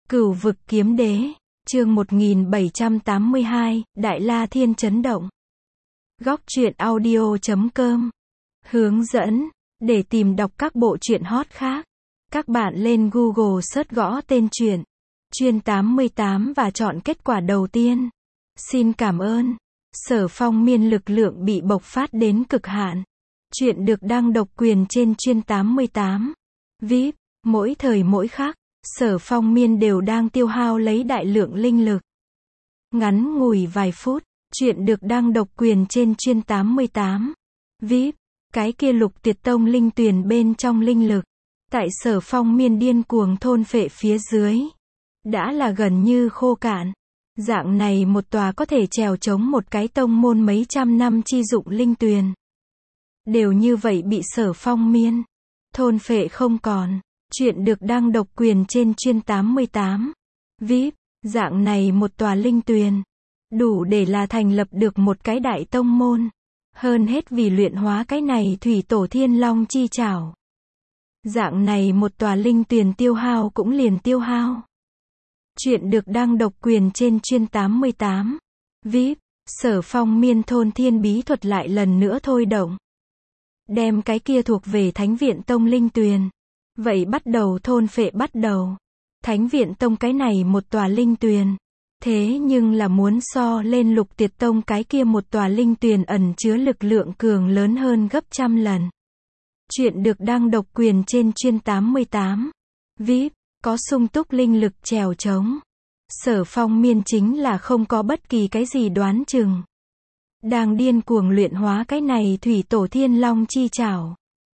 Cửu vực kiếm đế, chương 1782, Đại La Thiên chấn động. Góc truyện audio.com. Hướng dẫn, để tìm đọc các bộ truyện hot khác, các bạn lên Google search gõ tên truyện Chuyên 88 và chọn kết quả đầu tiên. Xin cảm ơn. Sở Phong Miên lực lượng bị bộc phát đến cực hạn. Truyện được đăng độc quyền trên Chuyên 88. VIP, mỗi thời mỗi khắc, Sở Phong Miên đều đang tiêu hao lấy đại lượng linh lực. Ngắn ngủi vài phút, truyện được đăng độc quyền trên Chuyên 88. VIP, cái kia Lục Tiệt Tông linh tuyền bên trong linh lực, tại Sở Phong Miên điên cuồng thôn phệ phía dưới, đã là gần như khô cạn. Dạng này một tòa có thể trèo chống một cái tông môn mấy trăm năm chi dụng linh tuyền, đều như vậy bị Sở Phong Miên thôn phệ không còn. Truyện được đăng độc quyền trên Chuyên 88. VIP, dạng này một tòa linh tuyền, đủ để là thành lập được một cái đại tông môn. Hơn hết vì luyện hóa cái này thủy tổ thiên long chi trảo. Dạng này một tòa linh tuyền tiêu hao cũng liền tiêu hao. Truyện được đăng độc quyền trên Chuyên 88. VIP, Sở Phong Miên thôn thiên bí thuật lại lần nữa thôi động. Đem cái kia thuộc về Thánh Viện Tông linh tuyền, vậy bắt đầu thôn phệ bắt đầu. Thánh Viện Tông cái này một tòa linh tuyền, thế nhưng là muốn so lên Lục Tiệt Tông cái kia một tòa linh tuyền ẩn chứa lực lượng cường lớn hơn gấp trăm lần. Truyện được đăng độc quyền trên Chuyên 88. VIP, có sung túc linh lực trèo trống. Sở Phong Miên chính là không có bất kỳ cái gì đoán chừng, đang điên cuồng luyện hóa cái này thủy tổ thiên long chi trảo.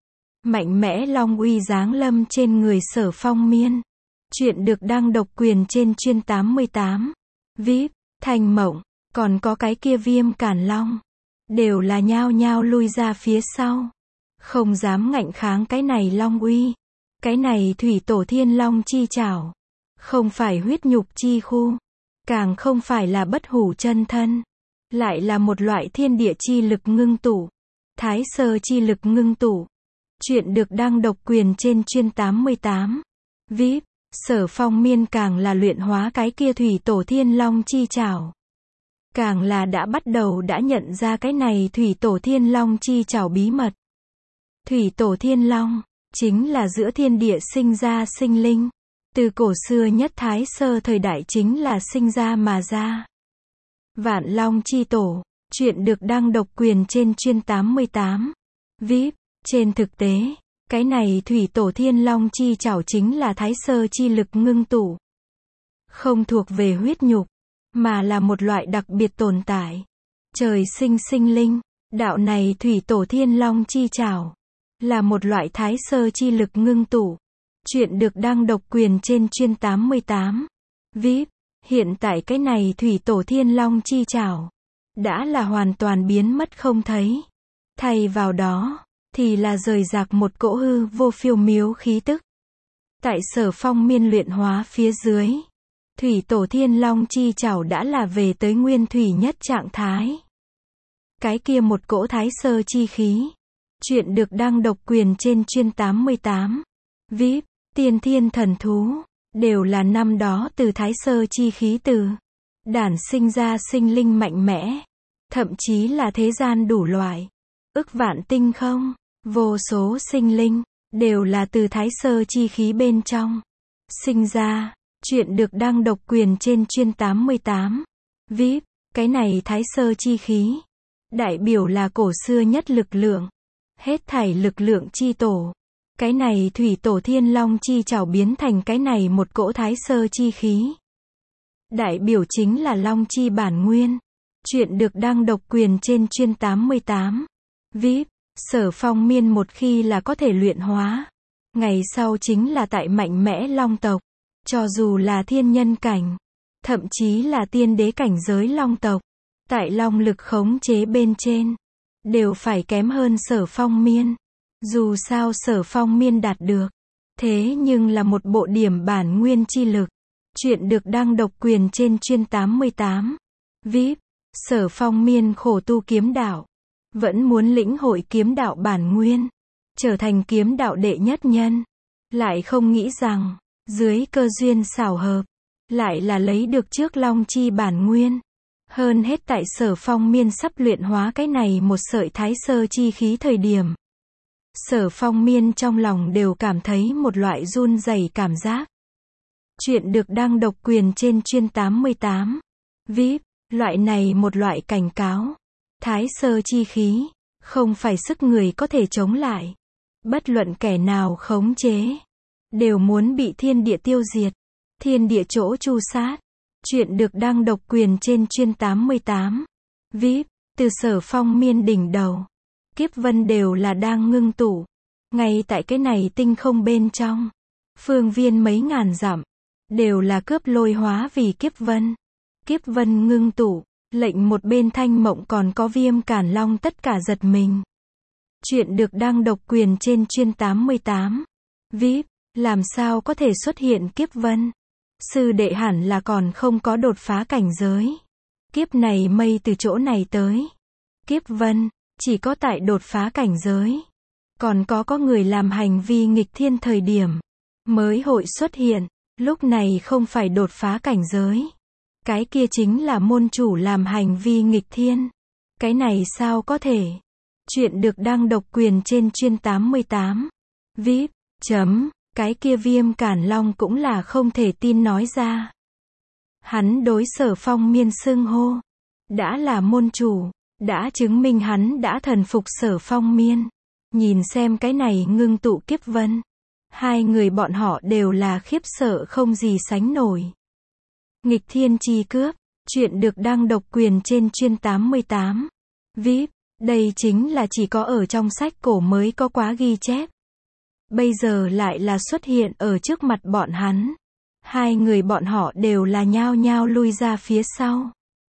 Mạnh mẽ long uy giáng lâm trên người Sở Phong Miên. Truyện được đăng độc quyền trên Chuyên 88. VIP, Thành Mộng, còn có cái kia Viêm Cản Long, đều là nhao nhao lui ra phía sau, không dám ngạnh kháng cái này long uy. Cái này thủy tổ thiên long chi trảo, không phải huyết nhục chi khu, càng không phải là bất hủ chân thân, lại là một loại thiên địa chi lực ngưng tụ, thái sơ chi lực ngưng tụ. Truyện được đăng độc quyền trên Chuyên 88. VIP, Sở Phong Miên càng là luyện hóa cái kia thủy tổ thiên long chi trảo, càng là đã bắt đầu đã nhận ra cái này thủy tổ thiên long chi trảo bí mật. Thủy tổ thiên long, chính là giữa thiên địa sinh ra sinh linh. Từ cổ xưa nhất thái sơ thời đại chính là sinh ra mà ra. Vạn Long chi tổ. Truyện được đăng độc quyền trên Chuyên 88. VIP, trên thực tế, cái này thủy tổ thiên long chi trảo chính là thái sơ chi lực ngưng tụ, không thuộc về huyết nhục, mà là một loại đặc biệt tồn tại, trời sinh sinh linh. Đạo này thủy tổ thiên long chi trảo là một loại thái sơ chi lực ngưng tụ. Truyện được đăng độc quyền trên Chuyên 88. VIP, hiện tại cái này thủy tổ thiên long chi trảo đã là hoàn toàn biến mất không thấy. Thay vào đó thì là rời rạc một cỗ hư vô phiêu miếu khí tức. Tại Sở Phong Miên luyện hóa phía dưới, thủy tổ thiên long chi trảo đã là về tới nguyên thủy nhất trạng thái. Cái kia một cỗ thái sơ chi khí. Truyện được đăng độc quyền trên Chuyên 88. VIP, tiên thiên thần thú, đều là năm đó từ thái sơ chi khí từ đản sinh ra sinh linh mạnh mẽ, thậm chí là thế gian đủ loại, ức vạn tinh không, vô số sinh linh, đều là từ thái sơ chi khí bên trong sinh ra. Truyện được đăng độc quyền trên Chuyên 88. VIP, cái này thái sơ chi khí, đại biểu là cổ xưa nhất lực lượng, hết thảy lực lượng chi tổ. Cái này thủy tổ thiên long chi trảo biến thành cái này một cỗ thái sơ chi khí, đại biểu chính là long chi bản nguyên. Truyện được đăng độc quyền trên Chuyên 88. VIP, Sở Phong Miên một khi là có thể luyện hóa, ngày sau chính là tại mạnh mẽ long tộc, cho dù là thiên nhân cảnh, thậm chí là tiên đế cảnh giới long tộc, tại long lực khống chế bên trên, đều phải kém hơn Sở Phong Miên. Dù sao Sở Phong Miên đạt được, thế nhưng là một bộ điểm bản nguyên chi lực. Truyện được đăng độc quyền trên Chuyên 88. VIP, Sở Phong Miên khổ tu kiếm đạo, vẫn muốn lĩnh hội kiếm đạo bản nguyên, trở thành kiếm đạo đệ nhất nhân. Lại không nghĩ rằng, dưới cơ duyên xảo hợp, lại là lấy được trước Long Chi bản nguyên. Hơn hết tại Sở Phong Miên sắp luyện hóa cái này một sợi thái sơ chi khí thời điểm. Sở Phong Miên trong lòng đều cảm thấy một loại run rẩy cảm giác. Chuyện được đăng độc quyền trên chuyên 88. VIP, loại này một loại cảnh cáo. Thái sơ chi khí, không phải sức người có thể chống lại. Bất luận kẻ nào khống chế, đều muốn bị thiên địa tiêu diệt. Thiên địa chỗ tru sát. Chuyện được đăng độc quyền trên chuyên 88. VIP, từ Sở Phong Miên đỉnh đầu. Kiếp vân đều là đang ngưng tụ. Ngay tại cái này tinh không bên trong. Phương viên mấy ngàn dặm. Đều là cướp lôi hóa vì kiếp vân. Kiếp vân ngưng tụ. Lệnh một bên Thanh Mộng còn có Viêm Cản Long tất cả giật mình. Chuyện được đăng độc quyền trên chuyên 88. VIP, làm sao có thể xuất hiện kiếp vân? Sư đệ hẳn là còn không có đột phá cảnh giới. Kiếp này mây từ chỗ này tới. Kiếp vân, chỉ có tại đột phá cảnh giới. Còn có người làm hành vi nghịch thiên thời điểm. Mới hội xuất hiện. Lúc này không phải đột phá cảnh giới. Cái kia chính là môn chủ làm hành vi nghịch thiên. Cái này sao có thể? Chuyện được đăng độc quyền trên chuyên 88. VIP, cái kia Viêm Cản Long cũng là không thể tin nói ra. Hắn đối Sở Phong Miên xưng hô. Đã là môn chủ. Đã chứng minh hắn đã thần phục Sở Phong Miên. Nhìn xem cái này ngưng tụ kiếp vân. Hai người bọn họ đều là khiếp sợ không gì sánh nổi. Nghịch thiên chi cướp. Chuyện được đăng độc quyền trên chuyên 88. VIP, đây chính là chỉ có ở trong sách cổ mới có quá ghi chép. Bây giờ lại là xuất hiện ở trước mặt bọn hắn. Hai người bọn họ đều là nhao nhao lui ra phía sau.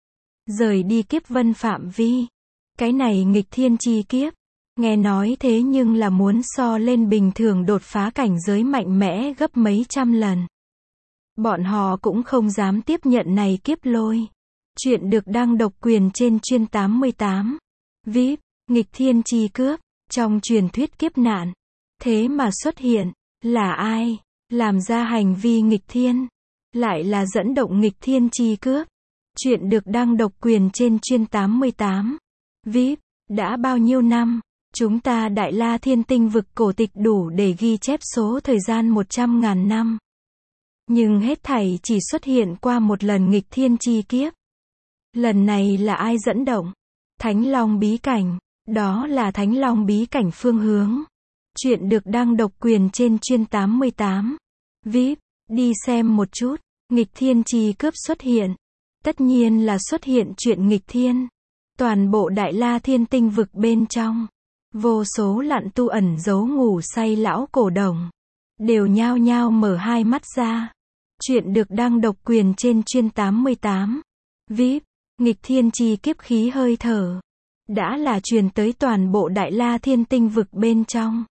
Rời đi kiếp vân phạm vi. Cái này nghịch thiên chi kiếp. Nghe nói thế nhưng là muốn so lên bình thường đột phá cảnh giới mạnh mẽ gấp mấy trăm lần. Bọn họ cũng không dám tiếp nhận này kiếp lôi. Chuyện được đăng độc quyền trên chuyên 88. VIP, nghịch thiên chi cướp. Trong truyền thuyết kiếp nạn. Thế mà xuất hiện. Là ai? Làm ra hành vi nghịch thiên. Lại là dẫn động nghịch thiên chi cướp. Chuyện được đăng độc quyền trên chuyên 88. VIP, đã bao nhiêu năm? Chúng ta Đại La Thiên Tinh vực cổ tịch đủ để ghi chép số thời gian 100.000 năm. Nhưng hết thảy chỉ xuất hiện qua một lần nghịch thiên chi kiếp. Lần này là ai dẫn động? Thánh Long bí cảnh. Đó là Thánh Long bí cảnh phương hướng. Chuyện được đăng độc quyền trên chuyên 88. VIP, đi xem một chút. Nghịch thiên chi cướp xuất hiện. Tất nhiên là xuất hiện chuyện nghịch thiên. Toàn bộ Đại La Thiên Tinh vực bên trong. Vô số lặn tu ẩn giấu ngủ say lão cổ đồng. Đều nhao nhao mở hai mắt ra. Chuyện được đăng độc quyền trên chuyên 88. VIP, nghịch thiên chi kiếp khí hơi thở. Đã là truyền tới toàn bộ Đại La Thiên Tinh vực bên trong.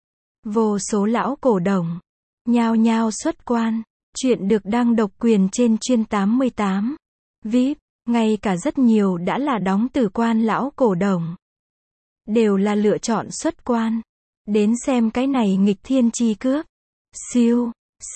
Vô số lão cổ đồng. Nhao nhao xuất quan. Chuyện được đăng độc quyền trên chuyên 88. VIP, ngay cả rất nhiều đã là đóng tử quan lão cổ đồng. Đều là lựa chọn xuất quan. Đến xem cái này nghịch thiên chi cướp. Siêu,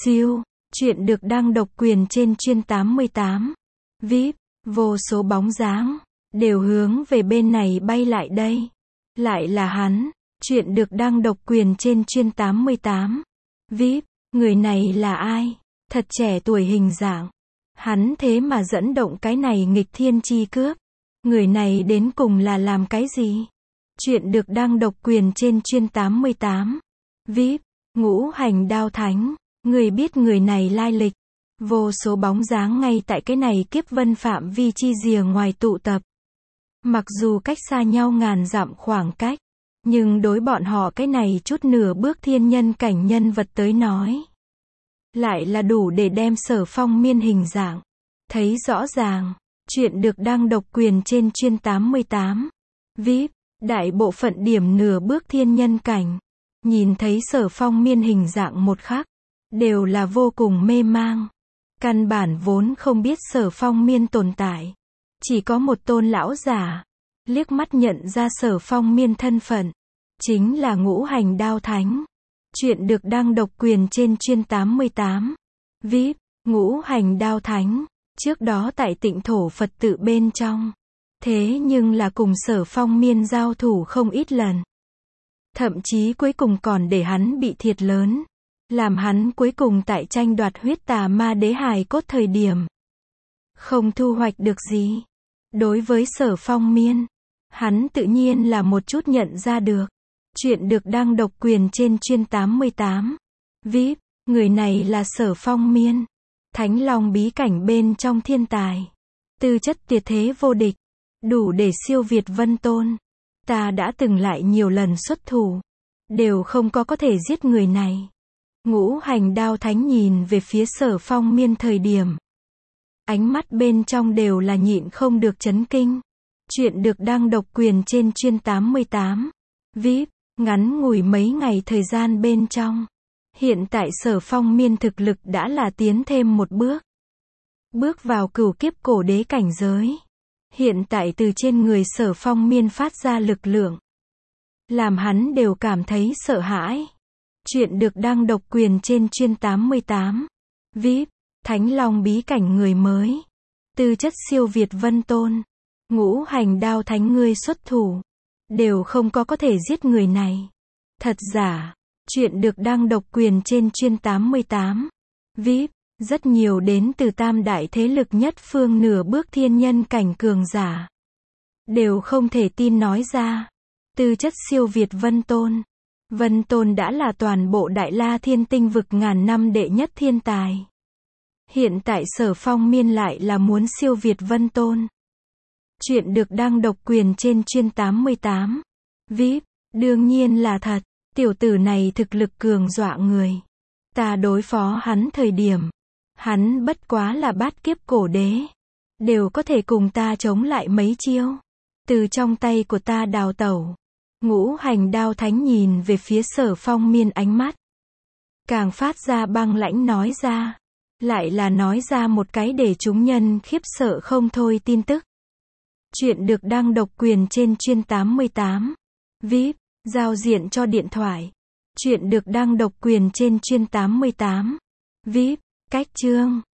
chuyện được đăng độc quyền trên chuyên 88. VIP, vô số bóng dáng. Đều hướng về bên này bay lại đây. Lại là hắn. Chuyện được đăng độc quyền trên chuyên 88. VIP, người này là ai? Thật trẻ tuổi hình dạng. Hắn thế mà dẫn động cái này nghịch thiên chi cướp. Người này đến cùng là làm cái gì? Chuyện được đăng độc quyền trên chuyên 88. VIP, Ngũ Hành Đao Thánh. Người biết người này lai lịch. Vô số bóng dáng ngay tại cái này kiếp vân phạm vi chi rìa ngoài tụ tập. Mặc dù cách xa nhau ngàn dặm khoảng cách. Nhưng đối bọn họ cái này chút nửa bước thiên nhân cảnh nhân vật tới nói. Lại là đủ để đem Sở Phong Miên hình dạng. Thấy rõ ràng. Chuyện được đăng độc quyền trên chuyên 88. VIP, đại bộ phận điểm nửa bước thiên nhân cảnh. Nhìn thấy Sở Phong Miên hình dạng một khắc. Đều là vô cùng mê mang. Căn bản vốn không biết Sở Phong Miên tồn tại. Chỉ có một tôn lão giả. Liếc mắt nhận ra Sở Phong Miên thân phận. Chính là Ngũ Hành Đao Thánh. Chuyện được đăng độc quyền trên chuyên 88. VIP, Ngũ hành đao thánh, trước đó tại Tịnh thổ Phật tự bên trong. Thế nhưng là cùng Sở Phong Miên giao thủ không ít lần. Thậm chí cuối cùng còn để hắn bị thiệt lớn. Làm hắn cuối cùng tại tranh đoạt huyết tà ma đế hài cốt thời điểm. Không thu hoạch được gì. Đối với Sở Phong Miên, hắn tự nhiên là một chút nhận ra được. Chuyện được đăng độc quyền trên chuyên 88. VIP, người này là Sở Phong Miên. Thánh Long bí cảnh bên trong thiên tài. Tư chất tuyệt thế vô địch. Đủ để siêu việt Vân Tôn. Ta đã từng lại nhiều lần xuất thủ. Đều không có thể giết người này. Ngũ hành đao thánh nhìn về phía Sở Phong Miên thời điểm. Ánh mắt bên trong đều là nhịn không được chấn kinh. Chuyện được đăng độc quyền trên chuyên 88. VIP, ngắn ngủi mấy ngày thời gian bên trong. Hiện tại Sở Phong Miên thực lực đã là tiến thêm một bước. Bước vào cửu kiếp cổ đế cảnh giới. Hiện tại từ trên người Sở Phong Miên phát ra lực lượng. Làm hắn đều cảm thấy sợ hãi. Chuyện được đăng độc quyền trên chuyên 88. VIP, Thánh Long bí cảnh người mới. Tư chất siêu việt Vân Tôn. Ngũ hành đao thánh ngươi xuất thủ. Đều không có thể giết người này. Thật giả. Chuyện được đăng độc quyền trên chuyên 88. VIP, rất nhiều đến từ tam đại thế lực nhất phương nửa bước thiên nhân cảnh cường giả. Đều không thể tin nói ra. Tư chất siêu việt Vân Tôn. Vân Tôn đã là toàn bộ Đại La Thiên tinh vực ngàn năm đệ nhất thiên tài. Hiện tại Sở Phong Miên lại là muốn siêu việt Vân Tôn. Chuyện được đăng độc quyền trên chuyên 88. VIP, đương nhiên là thật. Tiểu tử này thực lực cường dọa người. Ta đối phó hắn thời điểm. Hắn bất quá là bát kiếp cổ đế. Đều có thể cùng ta chống lại mấy chiêu. Từ trong tay của ta đào tẩu. Ngũ hành đao thánh nhìn về phía Sở Phong Miên ánh mắt. Càng phát ra băng lãnh nói ra. Lại là nói ra một cái để chúng nhân khiếp sợ không thôi tin tức. Chuyện được đăng độc quyền trên chuyên 88. VIP, giao diện cho điện thoại. Chuyện được đăng độc quyền trên chuyên 88. VIP, cách chương.